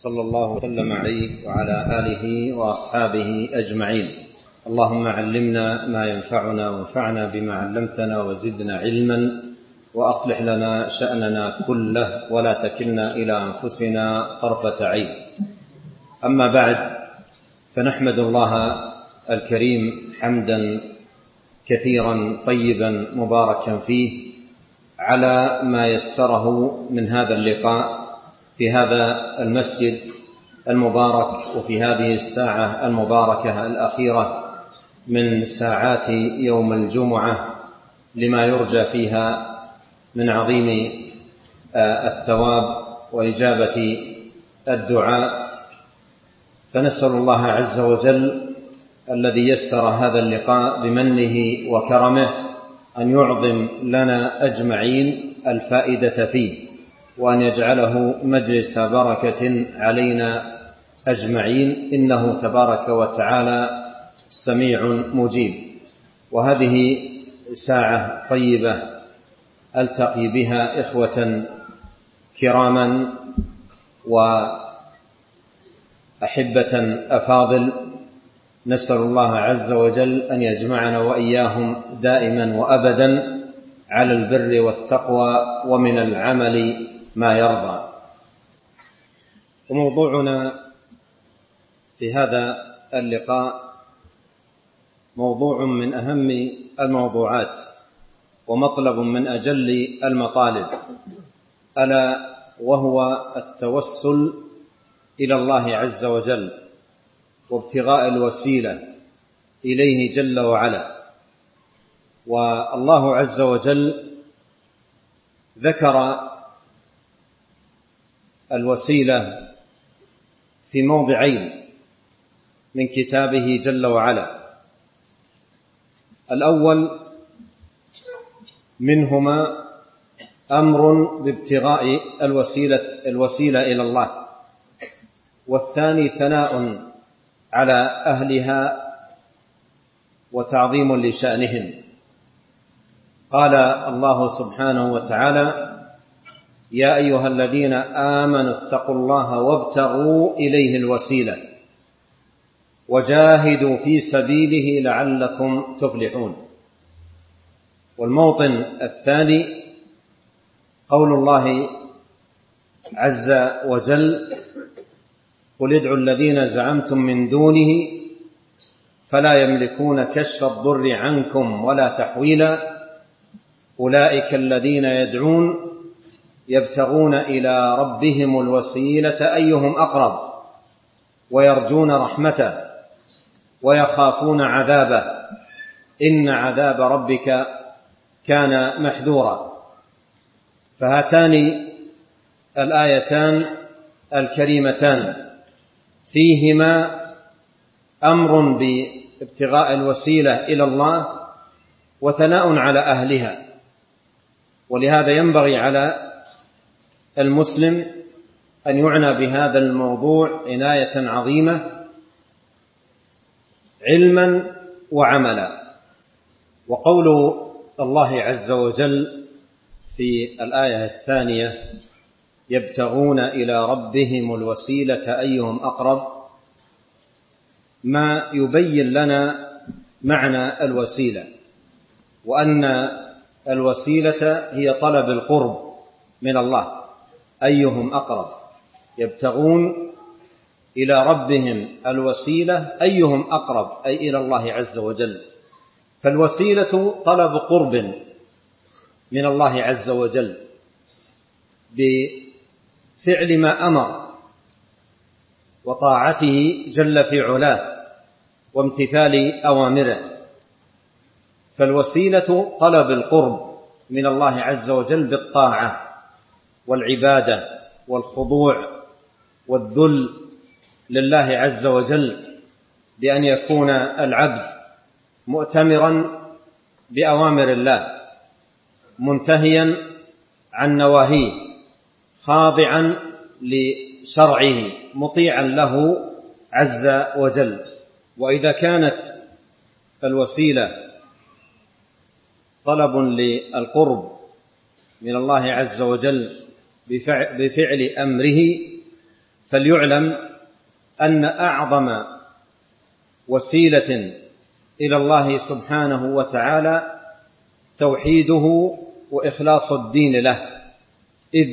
صلى الله وسلم عليه وعلى آله وأصحابه أجمعين. اللهم علمنا ما ينفعنا وانفعنا بما علمتنا وزدنا علما وأصلح لنا شأننا كله ولا تكلنا إلى أنفسنا طرفة عين. أما بعد، فنحمد الله الكريم حمدا كثيرا طيبا مباركا فيه على ما يسره من هذا اللقاء في هذا المسجد المبارك وفي هذه الساعة المباركة الأخيرة من ساعات يوم الجمعة، لما يرجى فيها من عظيم الثواب وإجابة الدعاء. فنسأل الله عز وجل الذي يسر هذا اللقاء بمنه وكرمه أن يعظم لنا أجمعين الفائدة فيه، وأن يجعله مجلس بركة علينا أجمعين، إنه تبارك وتعالى سميع مجيب. وهذه ساعة طيبة ألتقي بها إخوة كراما وأحبة أفاضل، نسأل الله عز وجل أن يجمعنا وإياهم دائما وأبدا على البر والتقوى ومن العمل ما يرضى. وموضوعنا في هذا اللقاء موضوع من أهم الموضوعات ومطلب من أجل المطالب، ألا وهو التوسل إلى الله عز وجل وابتغاء الوسيلة إليه جل وعلا. والله عز وجل ذكر الوسيلة في موضعين من كتابه جل وعلا. الأول منهما أمر بابتغاء الوسيلة إلى الله، والثاني ثناء على أهلها وتعظيم لشأنهم. قال الله سبحانه وتعالى: يا أيها الذين آمنوا اتقوا الله وابتغوا إليه الوسيلة وجاهدوا في سبيله لعلكم تفلحون. والموطن الثاني قول الله عز وجل: قل ادعوا الذين زعمتم من دونه فلا يملكون كشف الضر عنكم ولا تحويلا أولئك الذين يدعون يبتغون إلى ربهم الوسيلة أيهم أقرب ويرجون رحمته ويخافون عذابه إن عذاب ربك كان محذورا. فهاتان الآيتان الكريمتان فيهما أمر بابتغاء الوسيلة إلى الله وثناء على أهلها. ولهذا ينبغي على المسلم أن يعنى بهذا الموضوع عناية عظيمة علما وعملا. وقول الله عز وجل في الآية الثانية: يبتغون إلى ربهم الوسيلة أيهم أقرب، ما يبين لنا معنى الوسيلة، وأن الوسيلة هي طلب القرب من الله. أيهم أقرب، يبتغون إلى ربهم الوسيلة أيهم أقرب، أي إلى الله عز وجل. فالوسيلة طلب قرب من الله عز وجل بفعل ما أمر وطاعته جل في علاه وامتثال أوامره. فالوسيلة طلب القرب من الله عز وجل بالطاعة والعبادة والخضوع والذل لله عز وجل، بأن يكون العبد مؤتمرا بأوامر الله منتهيا عن نواهيه خاضعا لشرعه مطيعا له عز وجل. وإذا كانت الوسيلة طلب للقرب من الله عز وجل بفعل أمره، فليعلم أن أعظم وسيلة إلى الله سبحانه وتعالى توحيده وإخلاص الدين له، إذ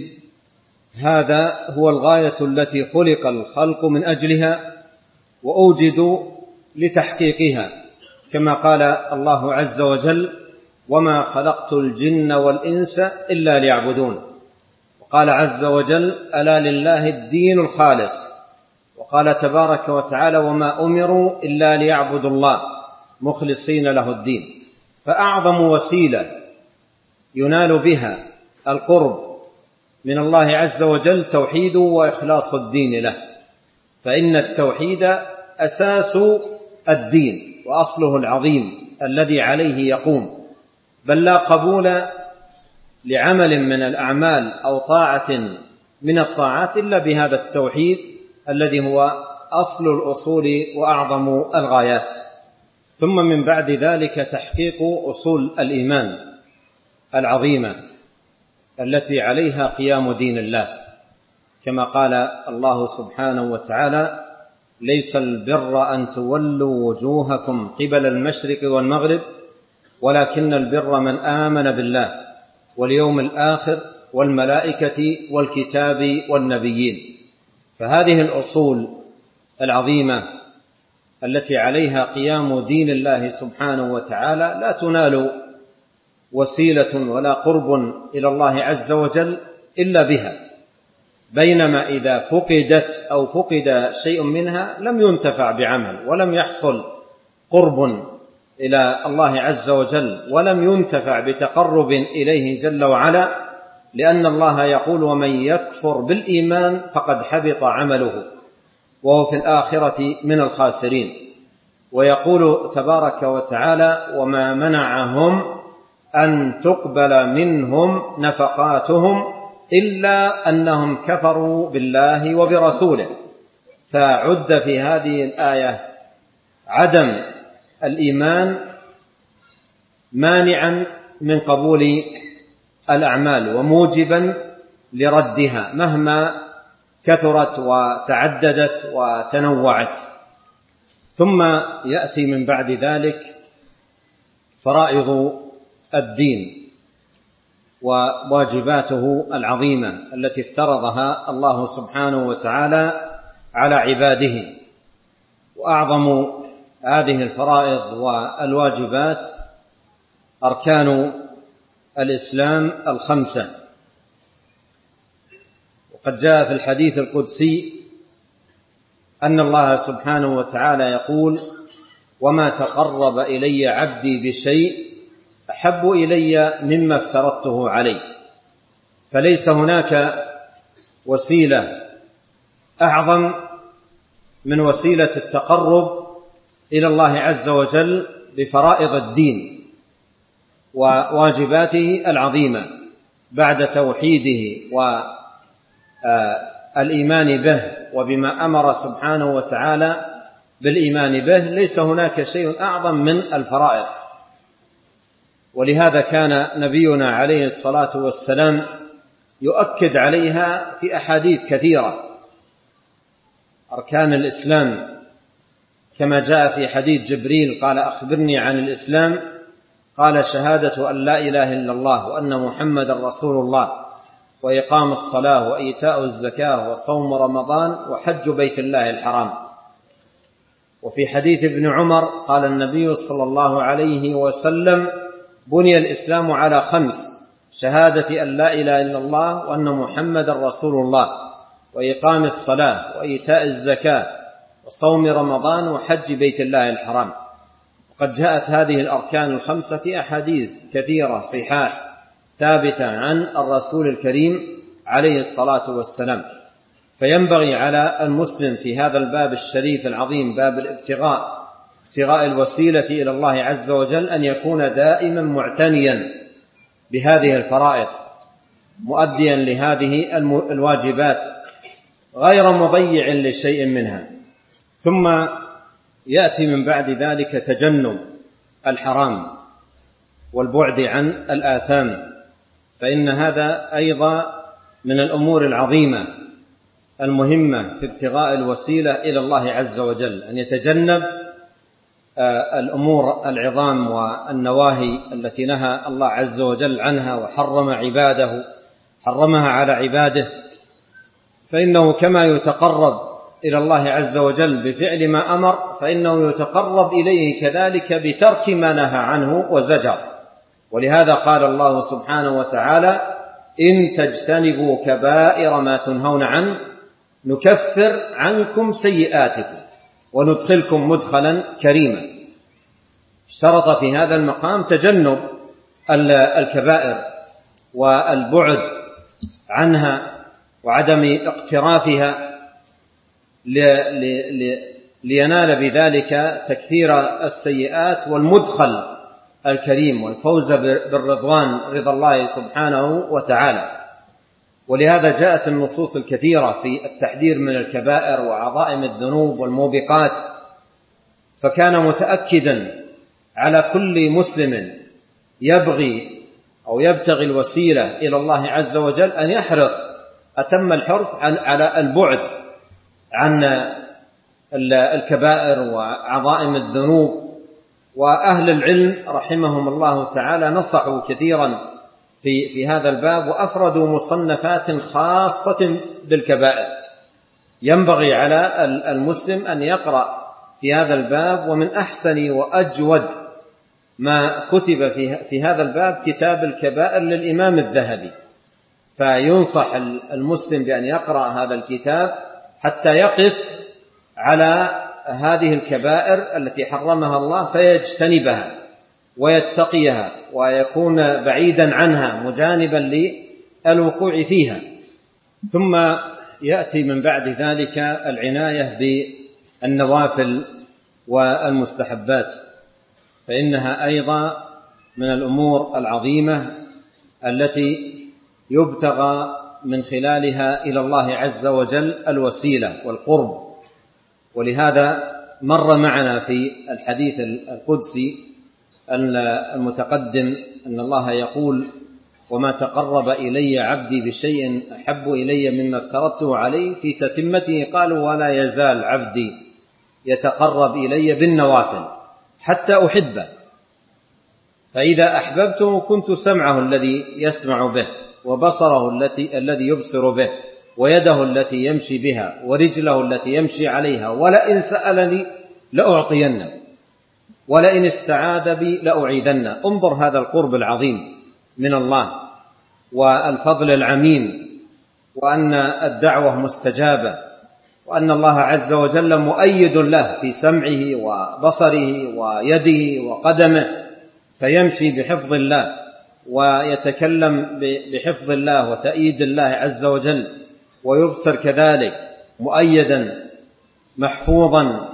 هذا هو الغاية التي خلق الخلق من أجلها وأوجدوا لتحقيقها، كما قال الله عز وجل: وما خلقت الجن والإنس إلا ليعبدون. وقال عز وجل: ألا لله الدين الخالص. وقال تبارك وتعالى: وما أمروا إلا ليعبدوا الله مخلصين له الدين. فأعظم وسيلة ينال بها القرب من الله عز وجل توحيده وإخلاص الدين له، فإن التوحيد أساس الدين وأصله العظيم الذي عليه يقوم، بل لا قبول لعمل من الأعمال أو طاعة من الطاعات إلا بهذا التوحيد الذي هو أصل الأصول وأعظم الغايات. ثم من بعد ذلك تحقيق أصول الإيمان العظيمة التي عليها قيام دين الله، كما قال الله سبحانه وتعالى: ليس البر أن تولوا وجوهكم قبل المشرق والمغرب ولكن البر من آمن بالله واليوم الآخر والملائكة والكتاب والنبيين. فهذه الأصول العظيمة التي عليها قيام دين الله سبحانه وتعالى لا تنال وسيلة ولا قرب إلى الله عز وجل إلا بها، بينما إذا فقدت أو فقد شيء منها لم ينتفع بعمل ولم يحصل قرب إلى الله عز وجل ولم ينتفع بتقرب إليه جل وعلا، لأن الله يقول: ومن يكفر بالإيمان فقد حبط عمله وهو في الآخرة من الخاسرين. ويقول تبارك وتعالى: وما منعهم أن تقبل منهم نفقاتهم إلا أنهم كفروا بالله وبرسوله. فعد في هذه الآية عدم الإيمان مانعا من قبول الأعمال وموجبا لردها مهما كثرت وتعددت وتنوعت. ثم يأتي من بعد ذلك فرائض الدين وواجباته العظيمة التي افترضها الله سبحانه وتعالى على عباده. وأعظم هذه الفرائض والواجبات أركان الإسلام الخمسة. وقد جاء في الحديث القدسي أن الله سبحانه وتعالى يقول: وما تقرب إلي عبدي بشيء أحب إلي مما افترضته عليه. فليس هناك وسيلة أعظم من وسيلة التقرب إلى الله عز وجل بفرائض الدين وواجباته العظيمة بعد توحيده والإيمان به وبما أمر سبحانه وتعالى بالإيمان به. ليس هناك شيء أعظم من الفرائض، ولهذا كان نبينا عليه الصلاة والسلام يؤكد عليها في أحاديث كثيرة. أركان الإسلام كما جاء في حديث جبريل قال: أخبرني عن الإسلام، قال: شهادة أن لا إله إلا الله وأن محمد رسول الله وإقام الصلاة وإيتاء الزكاة وصوم رمضان وحج بيت الله الحرام. وفي حديث ابن عمر قال النبي صلى الله عليه وسلم: بني الإسلام على 5: شهادة أن لا إله إلا الله وأن محمد رسول الله وإقام الصلاة وإيتاء الزكاة وصوم رمضان وحج بيت الله الحرام. وقد جاءت هذه الأركان الخمسة في أحاديث كثيرة صحاح ثابتة عن الرسول الكريم عليه الصلاة والسلام. فينبغي على المسلم في هذا الباب الشريف العظيم، باب الابتغاء، ابتغاء الوسيلة إلى الله عز وجل، أن يكون دائما معتنيا بهذه الفرائض مؤديا لهذه الواجبات غير مضيع لشيء منها. ثم يأتي من بعد ذلك تجنب الحرام والبعد عن الآثام، فإن هذا أيضا من الأمور العظيمة المهمة في ابتغاء الوسيلة إلى الله عز وجل، أن يتجنب الأمور العظام والنواهي التي نهى الله عز وجل عنها حرمها على عباده، فإنه كما يتقرب إلى الله عز وجل بفعل ما أمر، فإنه يتقرب إليه كذلك بترك ما نهى عنه وزجر. ولهذا قال الله سبحانه وتعالى: إن تجتنبوا كبائر ما تنهون عنه نكفر عنكم سيئاتكم وندخلكم مدخلا كريما. اشترط في هذا المقام تجنب الكبائر والبعد عنها وعدم اقترافها لينال بذلك تكثير السيئات والمدخل الكريم والفوز بالرضوان، رضا الله سبحانه وتعالى. ولهذا جاءت النصوص الكثيرة في التحذير من الكبائر وعظائم الذنوب والموبقات، فكان متأكدا على كل مسلم يبغي أو يبتغي الوسيلة إلى الله عز وجل أن يحرص أتم الحرص على البعد عن الكبائر وعظائم الذنوب. وأهل العلم رحمهم الله تعالى نصحوا كثيرا في هذا الباب، وأفردوا مصنفات خاصة بالكبائر. ينبغي على المسلم أن يقرأ في هذا الباب، ومن أحسن وأجود ما كتب في هذا الباب كتاب الكبائر للإمام الذهبي، فينصح المسلم بأن يقرأ هذا الكتاب حتى يقف على هذه الكبائر التي حرمها الله فيجتنبها ويتقيها ويكون بعيدا عنها مجانبا للوقوع فيها. ثم يأتي من بعد ذلك العناية بالنوافل والمستحبات، فإنها أيضا من الأمور العظيمة التي يبتغى من خلالها إلى الله عز وجل الوسيلة والقرب. ولهذا مر معنا في الحديث القدسي المتقدم أن الله يقول: وما تقرب إلي عبدي بشيء أحب إلي مما افترضته عليه. في تتمته قالوا: ولا يزال عبدي يتقرب إلي بالنوافل حتى أحبه، فإذا أحببته كنت سمعه الذي يسمع به، وبصره الذي يبصر به، ويده التي يمشي بها، ورجله التي يمشي عليها، ولئن سألني لأعطينه، ولئن استعاذ بي لأعيذنه. انظر هذا القرب العظيم من الله والفضل العميم، وأن الدعوة مستجابة، وأن الله عز وجل مؤيد له في سمعه وبصره ويده وقدمه، فيمشي بحفظ الله ويتكلم بحفظ الله وتأييد الله عز وجل، ويبصر كذلك مؤيدا محفوظا.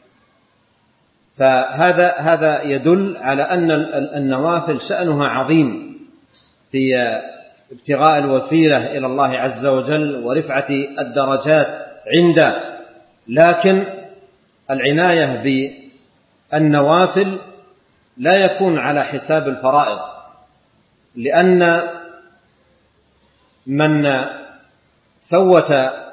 فهذا يدل على أن النوافل شأنها عظيم في ابتغاء الوسيلة إلى الله عز وجل ورفعة الدرجات عنده. لكن العناية بالنوافل لا يكون على حساب الفرائض، لأن من فوت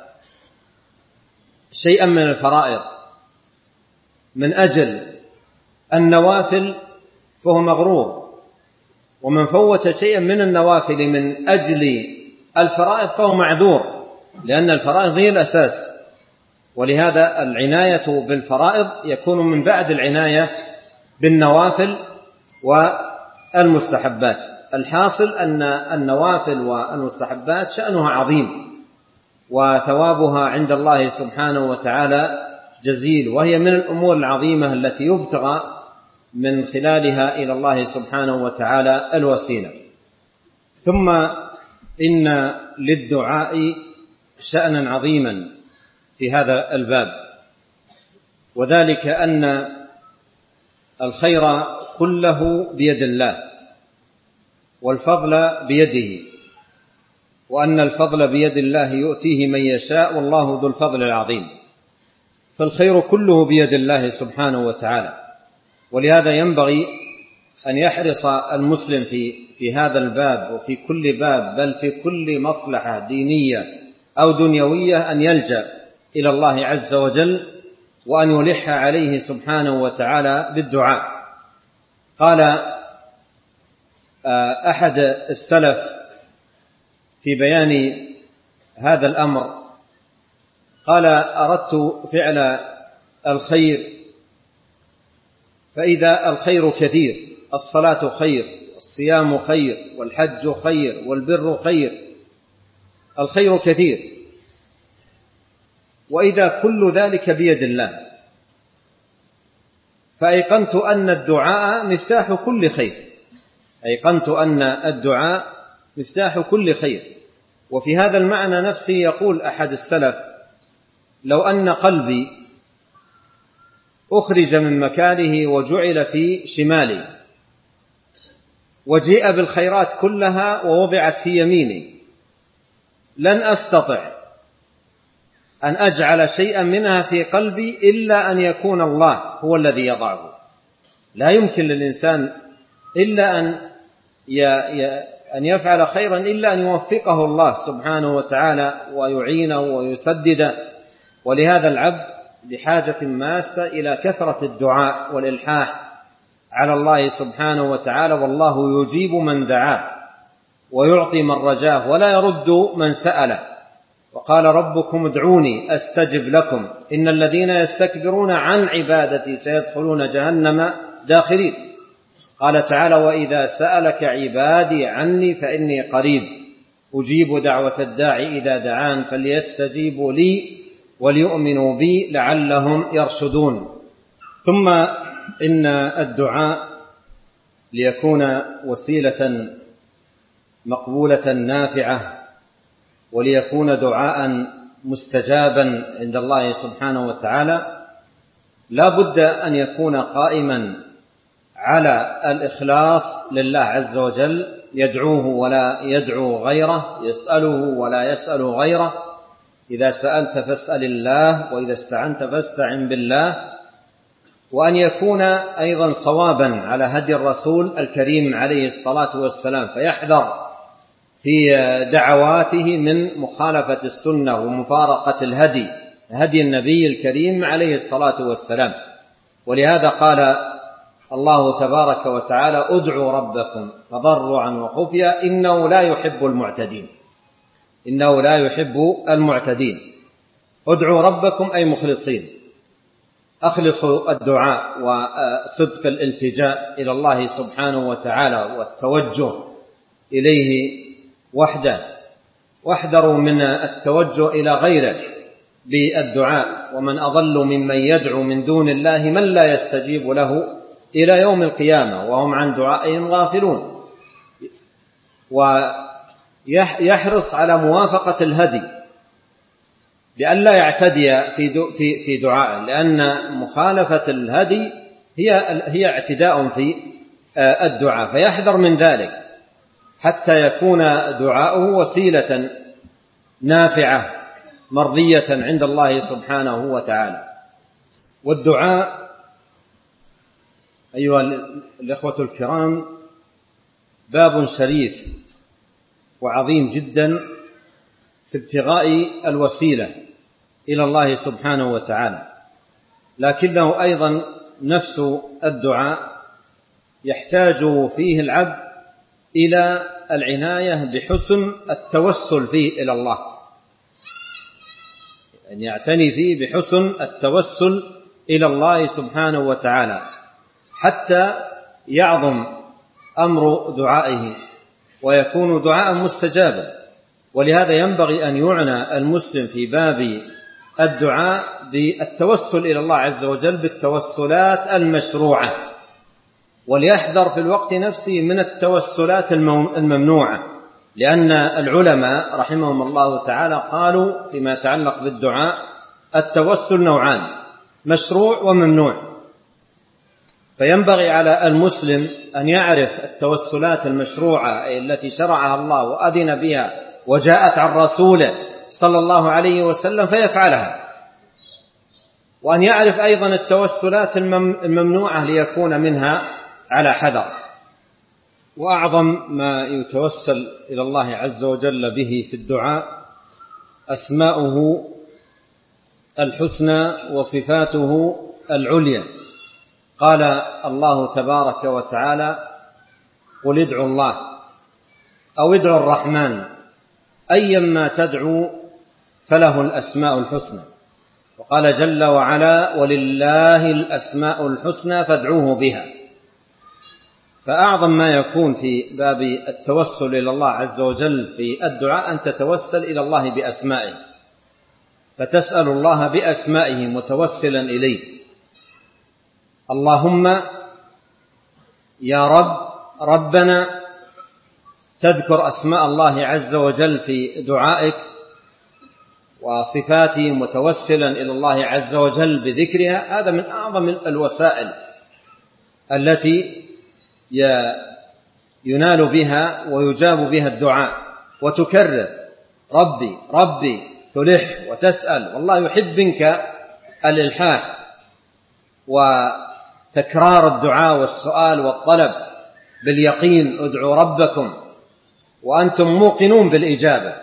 شيئا من الفرائض من أجل النوافل فهو مغرور، ومن فوت شيئا من النوافل من أجل الفرائض فهو معذور، لأن الفرائض هي الأساس. ولهذا العناية بالفرائض يكون من بعد العناية بالنوافل والمستحبات. الحاصل أن النوافل والمستحبات شأنها عظيم، وثوابها عند الله سبحانه وتعالى جزيل، وهي من الأمور العظيمة التي يبتغى من خلالها إلى الله سبحانه وتعالى الوسيلة. ثم إن للدعاء شأنا عظيما في هذا الباب، وذلك أن الخير كله بيد الله، والفضل بيده، وأن الفضل بيد الله يؤتيه من يشاء، والله ذو الفضل العظيم. فالخير كله بيد الله سبحانه وتعالى. ولهذا ينبغي أن يحرص المسلم في هذا الباب وفي كل باب، بل في كل مصلحة دينية أو دنيوية أن يلجأ إلى الله عز وجل وأن يلح عليه سبحانه وتعالى بالدعاء. قال أحد السلف في بيان هذا الأمر، قال: أردت فعل الخير فإذا الخير كثير، الصلاة خير، الصيام خير، والحج خير، والبر خير، الخير كثير، وإذا كل ذلك بيد الله، فأيقنت أن الدعاء مفتاح كل خير، أيقنت أن الدعاء مفتاح كل خير. وفي هذا المعنى نفسه يقول أحد السلف: لو أن قلبي أخرج من مكانه وجعل في شمالي، وجيء بالخيرات كلها ووضعت في يميني، لن أستطع أن أجعل شيئا منها في قلبي إلا أن يكون الله هو الذي يضعه. لا يمكن للإنسان إلا أن يفعل خيرا إلا أن يوفقه الله سبحانه وتعالى ويعينه ويسدده. ولهذا العبد بحاجة ماسة إلى كثرة الدعاء والإلحاح على الله سبحانه وتعالى، والله يجيب من دعاه ويعطي من رجاه ولا يرد من سأله. وقال: ربكم ادعوني أستجب لكم إن الذين يستكبرون عن عبادتي سيدخلون جهنم داخرين. قال تعالى: وإذا سألك عبادي عني فإني قريب أجيب دعوة الداعي إذا دعان فليستجيبوا لي وليؤمنوا بي لعلهم يرشدون. ثم إن الدعاء ليكون وسيلة مقبولة نافعة، وليكون دعاء مستجابا عند الله سبحانه وتعالى، لا بد أن يكون قائما على الإخلاص لله عز وجل، يدعوه ولا يدعو غيره، يسأله ولا يسأل غيره. إذا سألت فاسأل الله، وإذا استعنت فاستعن بالله. وأن يكون أيضا صوابا على هدي الرسول الكريم عليه الصلاة والسلام، فيحذر في دعواته من مخالفة السنة ومفارقة هدي النبي الكريم عليه الصلاة والسلام. ولهذا قال الله تبارك وتعالى: ادعوا ربكم تضرعا وخفيا إنه لا يحب المعتدين. إنه لا يحب المعتدين. ادعوا ربكم أي مخلصين، أخلصوا الدعاء وصدق الالتجاء إلى الله سبحانه وتعالى والتوجه إليه وحده، واحذروا من التوجه إلى غيره بالدعاء. ومن أضل ممن يدعو من دون الله من لا يستجيب له إلى يوم القيامة وهم عن دعائهم غافلون. ويحرص على موافقة الهدي بأن لا يعتدي في دعائه، لأن مخالفة الهدي هي اعتداء في الدعاء، فيحذر من ذلك حتى يكون دعاؤه وسيلة نافعة مرضية عند الله سبحانه وتعالى. والدعاء أيها الإخوة الكرام باب شريف وعظيم جدا في ابتغاء الوسيلة إلى الله سبحانه وتعالى، لكنه أيضا نفس الدعاء يحتاج فيه العبد إلى العناية بحسن التوسل فيه إلى الله، أن يعتني فيه بحسن التوسل إلى الله سبحانه وتعالى حتى يعظم أمر دعائه ويكون دعاء مستجابا. ولهذا ينبغي أن يعنى المسلم في باب الدعاء بالتوسل إلى الله عز وجل بالتوسلات المشروعة، وليحذر في الوقت نفسه من التوسلات الممنوعة، لأن العلماء رحمهم الله تعالى قالوا فيما يتعلق بالدعاء: التوسل نوعان، مشروع وممنوع. فينبغي على المسلم أن يعرف التوسلات المشروعة التي شرعها الله وأذن بها وجاءت عن رسوله صلى الله عليه وسلم فيفعلها، وأن يعرف أيضا التوسلات الممنوعة ليكون منها على حذر. وأعظم ما يتوسل إلى الله عز وجل به في الدعاء أسماؤه الحسنى وصفاته العليا. قال الله تبارك وتعالى: قل ادعوا الله أو ادعوا الرحمن أيما تدعوا فله الأسماء الحسنى. وقال جل وعلا: ولله الأسماء الحسنى فادعوه بها. فأعظم ما يكون في باب التوسل إلى الله عز وجل في الدعاء أن تتوسل إلى الله بأسمائه، فتسأل الله بأسمائه متوسلا إليه. اللهم يا رب، ربنا، تذكر أسماء الله عز وجل في دعائك وصفاته متوسلا إلى الله عز وجل بذكرها. هذا من أعظم الوسائل التي ينال بها ويجاب بها الدعاء. وتكرر ربي ربي، تلح وتسأل، والله يحب منك الإلحاح وتكرار الدعاء والسؤال والطلب باليقين. ادعوا ربكم وأنتم موقنون بالإجابة.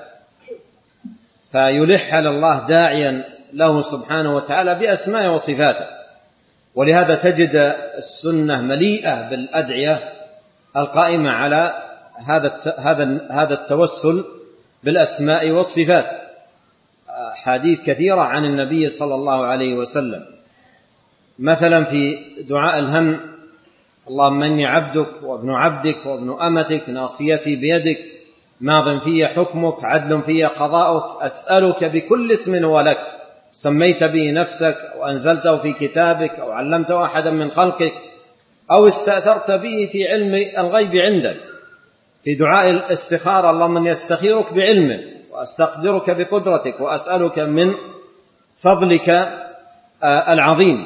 فيلح على الله داعيا له سبحانه وتعالى بأسماء وصفاته. ولهذا تجد السنة مليئة بالأدعية القائمة على هذا التوسل بالأسماء والصفات. حديث كثيرة عن النبي صلى الله عليه وسلم، مثلا في دعاء الهم: اللهم إني عبدك وابن عبدك وابن أمتك ناصيتي بيدك ماض في حكمك عدل في قضاؤك أسألك بكل اسم ولك سميت به نفسك أو أنزلته في كتابك أو علمته أحدا من خلقك أو استأثرت به في علم الغيب عندك. في دعاء الاستخارة: اللهم إني أستخيرك بعلمك وأستقدرك بقدرتك وأسألك من فضلك العظيم.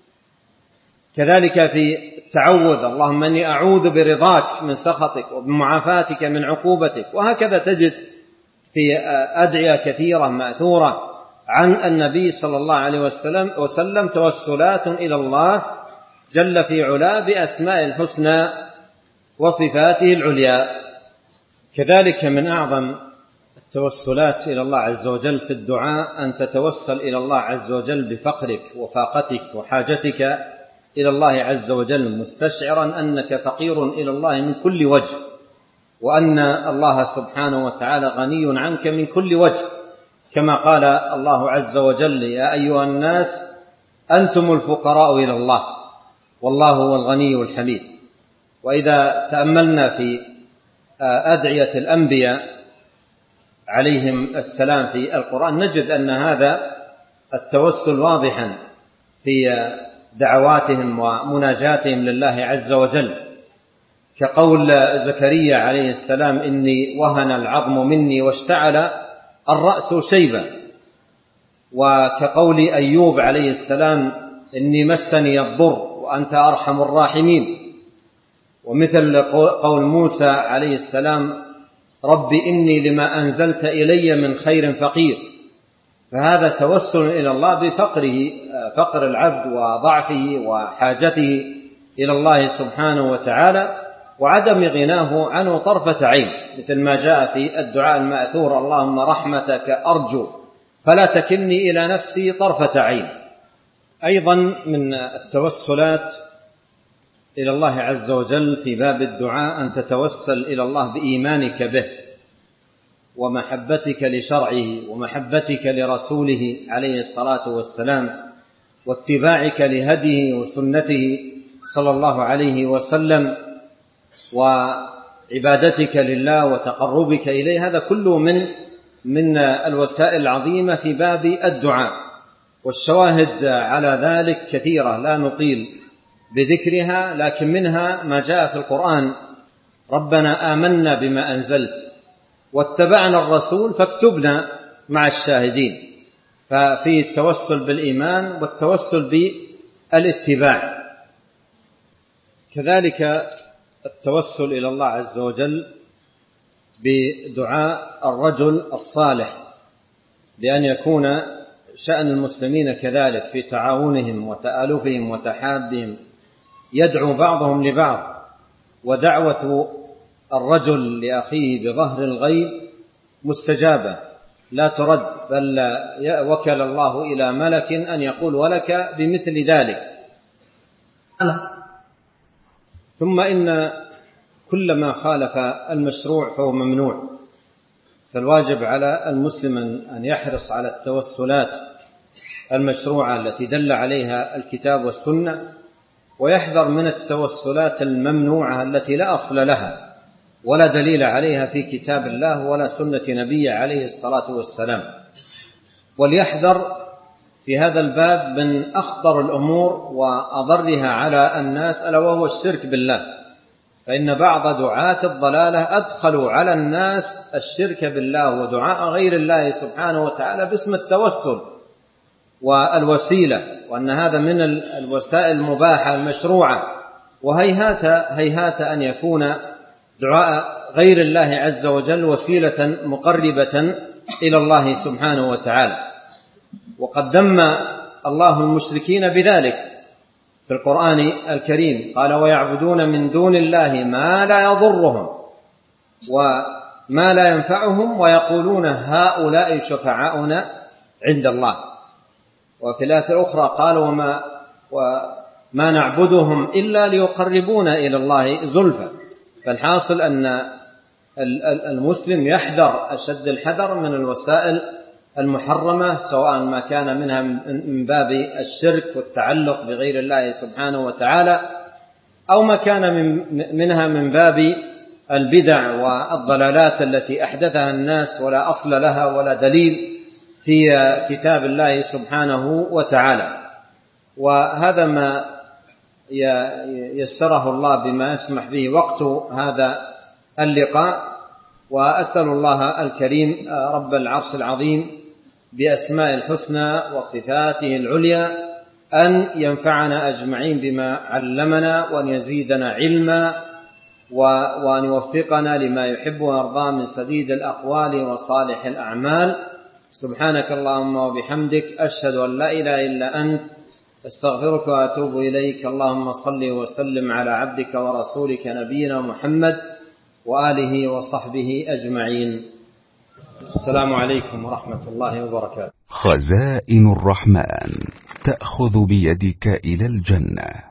كذلك في التعوذ: اللهم إني أعوذ برضاك من سخطك وبمعافاتك من عقوبتك. وهكذا تجد في أدعية كثيرة مأثورة عن النبي صلى الله عليه وسلم توسلات إلى الله جل في علاه بأسماء الحسنى وصفاته العليا. كذلك من أعظم التوسلات إلى الله عز وجل في الدعاء أن تتوسل إلى الله عز وجل بفقرك وفاقتك وحاجتك إلى الله عز وجل، مستشعرا أنك فقير إلى الله من كل وجه، وأن الله سبحانه وتعالى غني عنك من كل وجه، كما قال الله عز وجل: يا أيها الناس أنتم الفقراء إلى الله والله هو الغني الحميد. وإذا تأملنا في أدعية الأنبياء عليهم السلام في القرآن نجد أن هذا التوسل واضحا في دعواتهم ومناجاتهم لله عز وجل، كقول زكريا عليه السلام: إني وهن العظم مني واشتعل الرأس شيبا. وكقول أيوب عليه السلام: إني مسني الضر وأنت أرحم الراحمين. ومثل قول موسى عليه السلام: رب إني لما أنزلت إلي من خير فقير. فهذا توسل إلى الله بفقره، فقر العبد وضعفه وحاجته إلى الله سبحانه وتعالى وعدم غناه عنه طرفة عين، مثل ما جاء في الدعاء المأثور: اللهم رحمتك أرجو فلا تكلني إلى نفسي طرفة عين. أيضا من التوسلات إلى الله عز وجل في باب الدعاء أن تتوسل إلى الله بإيمانك به ومحبتك لشرعه ومحبتك لرسوله عليه الصلاة والسلام واتباعك لهديه وسنته صلى الله عليه وسلم وعبادتك لله وتقربك إليه. هذا كله من الوسائل العظيمة في باب الدعاء، والشواهد على ذلك كثيرة لا نطيل بذكرها، لكن منها ما جاء في القرآن: ربنا آمنا بما أنزلت واتبعنا الرسول فاكتبنا مع الشاهدين. ففي التوسل بالإيمان والتوسل بالاتباع. كذلك التوسل إلى الله عز وجل بدعاء الرجل الصالح، بأن يكون شأن المسلمين كذلك في تعاونهم وتآلفهم وتحابهم، يدعو بعضهم لبعض. ودعوة الرجل لأخيه بظهر الغيب مستجابة، لا ترد، بل وكل الله إلى ملك أن يقول ولك بمثل ذلك. ثم إن كل ما خالف المشروع فهو ممنوع، فالواجب على المسلم أن يحرص على التوسلات المشروعة التي دل عليها الكتاب والسنة، ويحذر من التوسلات الممنوعة التي لا أصل لها ولا دليل عليها في كتاب الله ولا سنة نبي عليه الصلاة والسلام. وليحذر في هذا الباب من أخطر الأمور وأضرها على الناس، ألا وهو الشرك بالله، فإن بعض دعاة الضلالة أدخلوا على الناس الشرك بالله ودعاء غير الله سبحانه وتعالى باسم التوسل والوسيلة، وأن هذا من الوسائل المباحة المشروعة، وهيهات أن يكون دعاء غير الله عز وجل وسيلة مقربة إلى الله سبحانه وتعالى. وقد ذم الله المشركين بذلك في القرآن الكريم، قال ويعبدون من دون الله ما لا يضرهم وما لا ينفعهم ويقولون هؤلاء شفعاؤنا عند الله. وفي الآية الأخرى قال وما نعبدهم إلا ليقربونا إلى الله زلفى. فالحاصل أن المسلم يحذر أشد الحذر من الوسائل المحرمة، سواء ما كان منها من باب الشرك والتعلق بغير الله سبحانه وتعالى، أو ما كان منها من باب البدع والضلالات التي أحدثها الناس ولا أصل لها ولا دليل في كتاب الله سبحانه وتعالى. وهذا ما يسره الله بما يسمح به وقت هذا اللقاء، وأسأل الله الكريم رب العرش العظيم بأسماء الحسنى وصفاته العليا أن ينفعنا أجمعين بما علمنا، وأن يزيدنا علما، وأن يوفقنا لما يحب ويرضى من سديد الأقوال وصالح الأعمال. سبحانك اللهم وبحمدك، أشهد أن لا إله إلا أنت، استغفرك وأتوب إليك. اللهم صل وسلم على عبدك ورسولك نبينا محمد وآله وصحبه أجمعين. السلام عليكم ورحمة الله وبركاته. خزائن الرحمن تأخذ بيدك إلى الجنة.